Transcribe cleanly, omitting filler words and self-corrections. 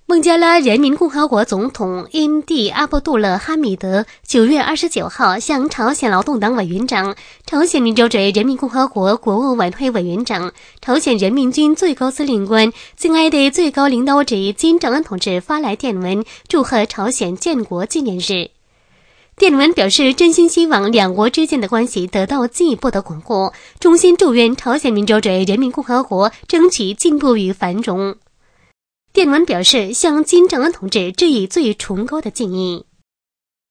孟加拉人民共和国总统因蒂阿卜杜勒哈米德9月29号向朝鲜劳动党委员长、朝鲜民主主义人民共和国国务委员会委员长、朝鲜人民军最高司令官、敬爱的最高领导者金正恩同志发来电文，祝贺朝鲜建国纪念日。电文表示，真心希望两国之间的关系得到进一步的巩固，衷心祝愿朝鲜民主主义人民共和国争取进步与繁荣。电文表示，向金正恩同志致以最崇高的敬意。